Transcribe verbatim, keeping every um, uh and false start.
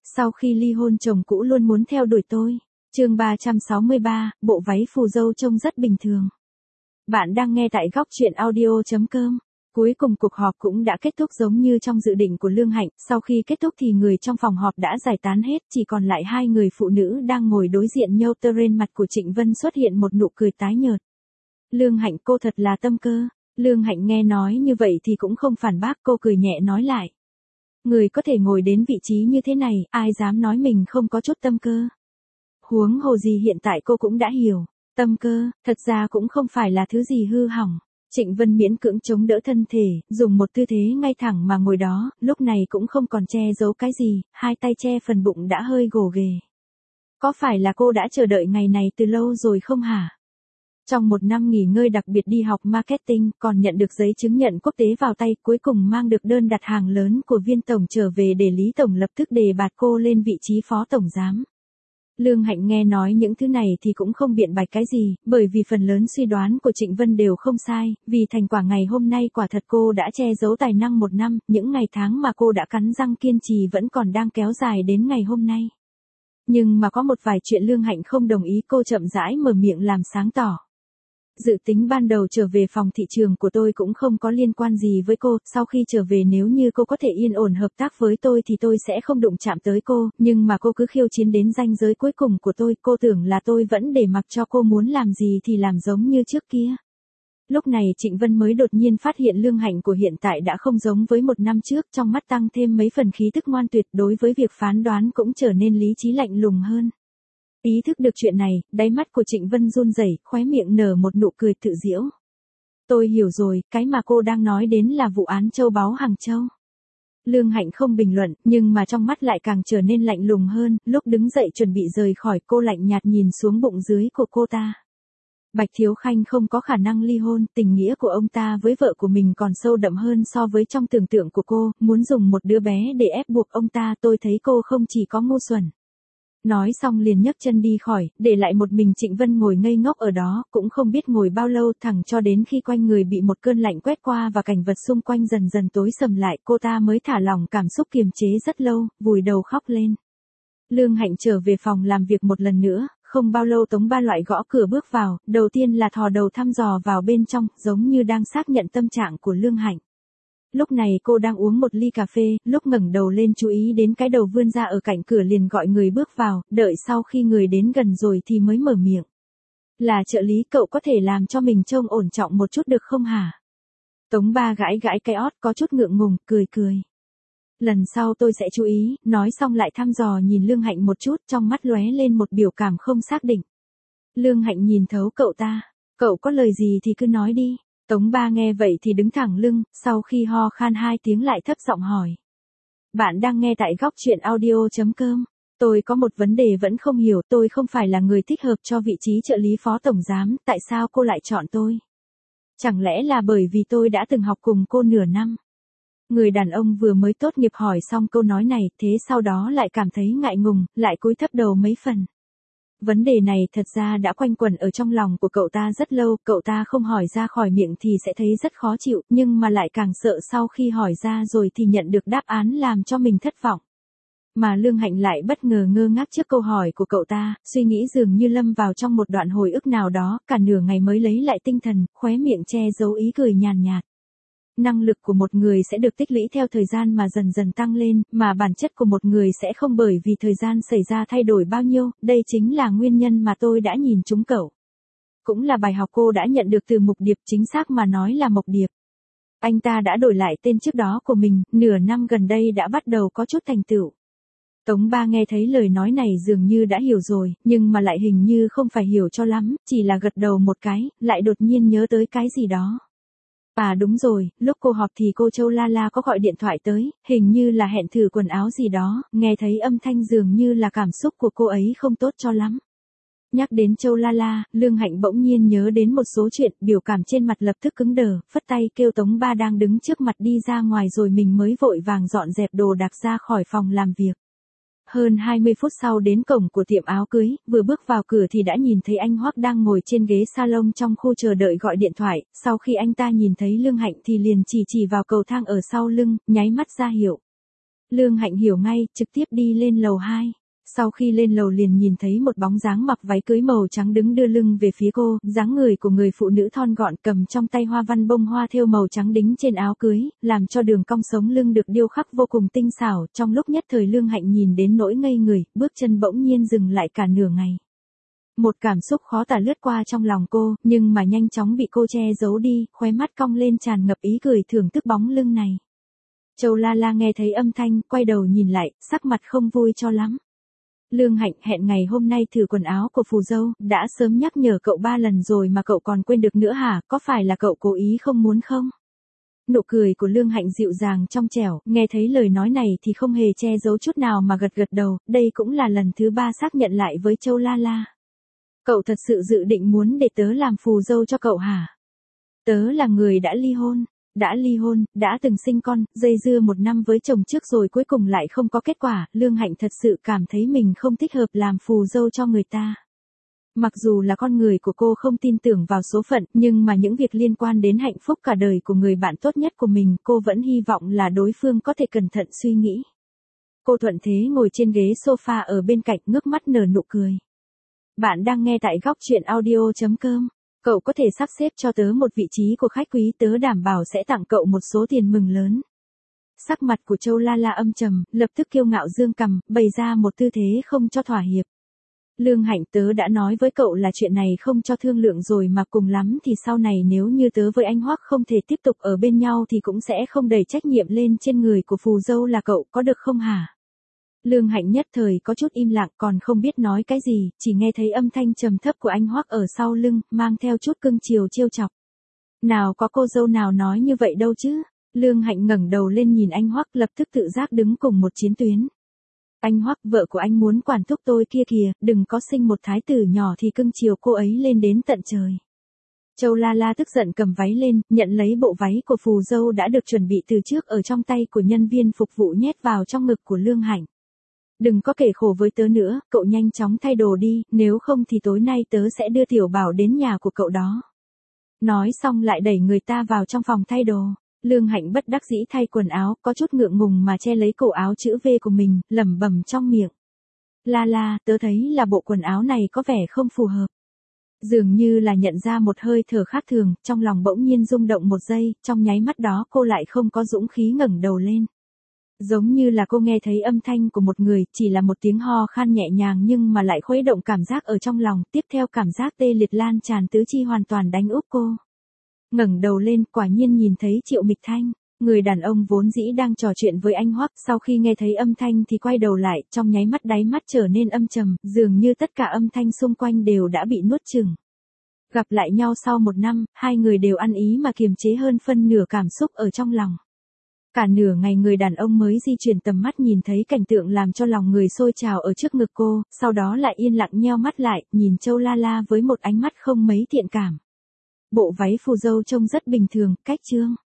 Sau khi ly hôn chồng cũ luôn muốn theo đuổi tôi. Chương ba trăm sáu mươi ba, bộ váy phù dâu trông rất bình thường. Bạn đang nghe tại góc truyện audio chấm com. Cuối cùng cuộc họp cũng đã kết thúc giống như trong dự định của Lương Hạnh, sau khi kết thúc thì người trong phòng họp đã giải tán hết, chỉ còn lại hai người phụ nữ đang ngồi đối diện nhau. Trên mặt của Trịnh Vân xuất hiện một nụ cười tái nhợt. Lương Hạnh, cô thật là tâm cơ. Lương Hạnh nghe nói như vậy thì cũng không phản bác, cô cười nhẹ nói lại. Người có thể ngồi đến vị trí như thế này, ai dám nói mình không có chút tâm cơ. Huống hồ gì hiện tại cô cũng đã hiểu, tâm cơ, thật ra cũng không phải là thứ gì hư hỏng. Trịnh Vân miễn cưỡng chống đỡ thân thể, dùng một tư thế ngay thẳng mà ngồi đó, lúc này cũng không còn che giấu cái gì, hai tay che phần bụng đã hơi gồ ghề. Có phải là cô đã chờ đợi ngày này từ lâu rồi không hả? Trong một năm nghỉ ngơi đặc biệt đi học marketing, còn nhận được giấy chứng nhận quốc tế vào tay, cuối cùng mang được đơn đặt hàng lớn của Viên tổng trở về để Lý tổng lập tức đề bạt cô lên vị trí phó tổng giám. Lương Hạnh nghe nói những thứ này thì cũng không biện bạch cái gì, bởi vì phần lớn suy đoán của Trịnh Vân đều không sai, vì thành quả ngày hôm nay quả thật cô đã che giấu tài năng một năm, những ngày tháng mà cô đã cắn răng kiên trì vẫn còn đang kéo dài đến ngày hôm nay. Nhưng mà có một vài chuyện Lương Hạnh không đồng ý, cô chậm rãi mở miệng làm sáng tỏ. Dự tính ban đầu trở về phòng thị trường của tôi cũng không có liên quan gì với cô, sau khi trở về nếu như cô có thể yên ổn hợp tác với tôi thì tôi sẽ không đụng chạm tới cô, nhưng mà cô cứ khiêu chiến đến ranh giới cuối cùng của tôi, cô tưởng là tôi vẫn để mặc cho cô muốn làm gì thì làm giống như trước kia. Lúc này Trịnh Vân mới đột nhiên phát hiện Lương Hạnh của hiện tại đã không giống với một năm trước, trong mắt tăng thêm mấy phần khí tức ngoan tuyệt, đối với việc phán đoán cũng trở nên lý trí lạnh lùng hơn. Ý thức được chuyện này, đáy mắt của Trịnh Vân run rẩy, khóe miệng nở một nụ cười tự giễu. Tôi hiểu rồi, cái mà cô đang nói đến là vụ án châu báu Hàng Châu. Lương Hạnh không bình luận, nhưng mà trong mắt lại càng trở nên lạnh lùng hơn, lúc đứng dậy chuẩn bị rời khỏi, cô lạnh nhạt nhìn xuống bụng dưới của cô ta. Bạch Thiếu Khanh không có khả năng ly hôn, tình nghĩa của ông ta với vợ của mình còn sâu đậm hơn so với trong tưởng tượng của cô, muốn dùng một đứa bé để ép buộc ông ta, tôi thấy cô không chỉ có ngu xuẩn. Nói xong liền nhấc chân đi khỏi, để lại một mình Trịnh Vân ngồi ngây ngốc ở đó, cũng không biết ngồi bao lâu, thẳng cho đến khi quanh người bị một cơn lạnh quét qua và cảnh vật xung quanh dần dần tối sầm lại, cô ta mới thả lỏng cảm xúc kiềm chế rất lâu, vùi đầu khóc lên. Lương Hạnh trở về phòng làm việc một lần nữa, không bao lâu Tống Ba Loại gõ cửa bước vào, đầu tiên là thò đầu thăm dò vào bên trong, giống như đang xác nhận tâm trạng của Lương Hạnh. Lúc này cô đang uống một ly cà phê, lúc ngẩng đầu lên chú ý đến cái đầu vươn ra ở cạnh cửa liền gọi người bước vào, đợi sau khi người đến gần rồi thì mới mở miệng. Là trợ lý, cậu có thể làm cho mình trông ổn trọng một chút được không hả? Tống Ba gãi gãi cái ót có chút ngượng ngùng, cười cười. Lần sau tôi sẽ chú ý, nói xong lại thăm dò nhìn Lương Hạnh một chút, trong mắt lóe lên một biểu cảm không xác định. Lương Hạnh nhìn thấu cậu ta, cậu có lời gì thì cứ nói đi. Tống Ba nghe vậy thì đứng thẳng lưng, sau khi ho khan hai tiếng lại thấp giọng hỏi. Bạn đang nghe tại góc truyện audio chấm com. Tôi có một vấn đề vẫn không hiểu, tôi không phải là người thích hợp cho vị trí trợ lý phó tổng giám, tại sao cô lại chọn tôi? Chẳng lẽ là bởi vì tôi đã từng học cùng cô nửa năm? Người đàn ông vừa mới tốt nghiệp hỏi xong câu nói này, thế sau đó lại cảm thấy ngại ngùng, lại cúi thấp đầu mấy phần. Vấn đề này thật ra đã quanh quẩn ở trong lòng của cậu ta rất lâu, cậu ta không hỏi ra khỏi miệng thì sẽ thấy rất khó chịu, nhưng mà lại càng sợ sau khi hỏi ra rồi thì nhận được đáp án làm cho mình thất vọng. Mà Lương Hạnh lại bất ngờ ngơ ngác trước câu hỏi của cậu ta, suy nghĩ dường như lâm vào trong một đoạn hồi ức nào đó, cả nửa ngày mới lấy lại tinh thần, khóe miệng che giấu ý cười nhàn nhạt. Năng lực của một người sẽ được tích lũy theo thời gian mà dần dần tăng lên, mà bản chất của một người sẽ không bởi vì thời gian xảy ra thay đổi bao nhiêu, đây chính là nguyên nhân mà tôi đã nhìn trúng cậu. Cũng là bài học cô đã nhận được từ Mục Điệp, chính xác mà nói là Mộc Điệp. Anh ta đã đổi lại tên trước đó của mình, nửa năm gần đây đã bắt đầu có chút thành tựu. Tống Ba nghe thấy lời nói này dường như đã hiểu rồi, nhưng mà lại hình như không phải hiểu cho lắm, chỉ là gật đầu một cái, lại đột nhiên nhớ tới cái gì đó. À đúng rồi, lúc cô họp thì cô Châu La La có gọi điện thoại tới, hình như là hẹn thử quần áo gì đó, nghe thấy âm thanh dường như là cảm xúc của cô ấy không tốt cho lắm. Nhắc đến Châu La La, Lương Hạnh bỗng nhiên nhớ đến một số chuyện, biểu cảm trên mặt lập tức cứng đờ, phất tay kêu Tống Ba đang đứng trước mặt đi ra ngoài rồi mình mới vội vàng dọn dẹp đồ đạc ra khỏi phòng làm việc. Hơn hai mươi phút sau đến cổng của tiệm áo cưới, vừa bước vào cửa thì đã nhìn thấy anh Hoắc đang ngồi trên ghế salon trong khu chờ đợi gọi điện thoại, sau khi anh ta nhìn thấy Lương Hạnh thì liền chỉ chỉ vào cầu thang ở sau lưng, nháy mắt ra hiệu. Lương Hạnh hiểu ngay, trực tiếp đi lên lầu hai. Sau khi lên lầu liền nhìn thấy một bóng dáng mặc váy cưới màu trắng đứng đưa lưng về phía cô, dáng người của người phụ nữ thon gọn cầm trong tay hoa văn bông hoa thêu màu trắng đính trên áo cưới, làm cho đường cong sống lưng được điêu khắc vô cùng tinh xảo, trong lúc nhất thời Lương Hạnh nhìn đến nỗi ngây người, bước chân bỗng nhiên dừng lại cả nửa ngày. Một cảm xúc khó tả lướt qua trong lòng cô, nhưng mà nhanh chóng bị cô che giấu đi, khóe mắt cong lên tràn ngập ý cười thưởng thức bóng lưng này. Châu La La nghe thấy âm thanh, quay đầu nhìn lại, sắc mặt không vui cho lắm. Lương Hạnh hẹn ngày hôm nay thử quần áo của phù dâu, đã sớm nhắc nhở cậu ba lần rồi mà cậu còn quên được nữa hả, có phải là cậu cố ý không muốn không? Nụ cười của Lương Hạnh dịu dàng trong trẻo, nghe thấy lời nói này thì không hề che giấu chút nào mà gật gật đầu, đây cũng là lần thứ ba xác nhận lại với Châu La La. Cậu thật sự dự định muốn để tớ làm phù dâu cho cậu hả? Tớ là người đã ly hôn. Đã ly hôn, đã từng sinh con, dây dưa một năm với chồng trước rồi cuối cùng lại không có kết quả, Lương Hạnh thật sự cảm thấy mình không thích hợp làm phù dâu cho người ta. Mặc dù là con người của cô không tin tưởng vào số phận, nhưng mà những việc liên quan đến hạnh phúc cả đời của người bạn tốt nhất của mình, cô vẫn hy vọng là đối phương có thể cẩn thận suy nghĩ. Cô thuận thế ngồi trên ghế sofa ở bên cạnh ngước mắt nở nụ cười. Bạn đang nghe tại góc truyện audio chấm com. Cậu có thể sắp xếp cho tớ một vị trí của khách quý, tớ đảm bảo sẽ tặng cậu một số tiền mừng lớn. Sắc mặt của Châu La La âm trầm, lập tức kiêu ngạo dương cằm, bày ra một tư thế không cho thỏa hiệp. Lương Hạnh, tớ đã nói với cậu là chuyện này không cho thương lượng rồi mà, cùng lắm thì sau này nếu như tớ với anh Hoắc không thể tiếp tục ở bên nhau thì cũng sẽ không đẩy trách nhiệm lên trên người của phù dâu là cậu, có được không hả? Lương Hạnh nhất thời có chút im lặng, còn không biết nói cái gì, chỉ nghe thấy âm thanh trầm thấp của anh Hoắc ở sau lưng, mang theo chút cưng chiều trêu chọc. Nào có cô dâu nào nói như vậy đâu chứ? Lương Hạnh ngẩng đầu lên nhìn anh Hoắc, lập tức tự giác đứng cùng một chiến tuyến. Anh Hoắc, vợ của anh muốn quản thúc tôi kia kìa, đừng có sinh một thái tử nhỏ thì cưng chiều cô ấy lên đến tận trời. Châu La La tức giận cầm váy lên, nhận lấy bộ váy của phù dâu đã được chuẩn bị từ trước ở trong tay của nhân viên phục vụ nhét vào trong ngực của Lương Hạnh. Đừng có kể khổ với tớ nữa, cậu nhanh chóng thay đồ đi, nếu không thì tối nay tớ sẽ đưa Tiểu Bảo đến nhà của cậu đó. Nói xong lại đẩy người ta vào trong phòng thay đồ. Lương Hạnh bất đắc dĩ thay quần áo, có chút ngượng ngùng mà che lấy cổ áo chữ V của mình, lẩm bẩm trong miệng. La La, tớ thấy là bộ quần áo này có vẻ không phù hợp. Dường như là nhận ra một hơi thở khác thường, trong lòng bỗng nhiên rung động một giây, trong nháy mắt đó cô lại không có dũng khí ngẩng đầu lên. Giống như là cô nghe thấy âm thanh của một người, chỉ là một tiếng ho khan nhẹ nhàng nhưng mà lại khuấy động cảm giác ở trong lòng, tiếp theo cảm giác tê liệt lan tràn tứ chi hoàn toàn đánh úp cô. Ngẩng đầu lên, quả nhiên nhìn thấy Triệu Mịch Thanh, người đàn ông vốn dĩ đang trò chuyện với anh Hoắc, sau khi nghe thấy âm thanh thì quay đầu lại, trong nháy mắt đáy mắt trở nên âm trầm, dường như tất cả âm thanh xung quanh đều đã bị nuốt chửng. Gặp lại nhau sau một năm, hai người đều ăn ý mà kiềm chế hơn phân nửa cảm xúc ở trong lòng. Cả nửa ngày người đàn ông mới di chuyển tầm mắt nhìn thấy cảnh tượng làm cho lòng người sôi trào ở trước ngực cô, sau đó lại yên lặng nheo mắt lại, nhìn Châu La La với một ánh mắt không mấy thiện cảm. Bộ váy phù dâu trông rất bình thường, cách chương.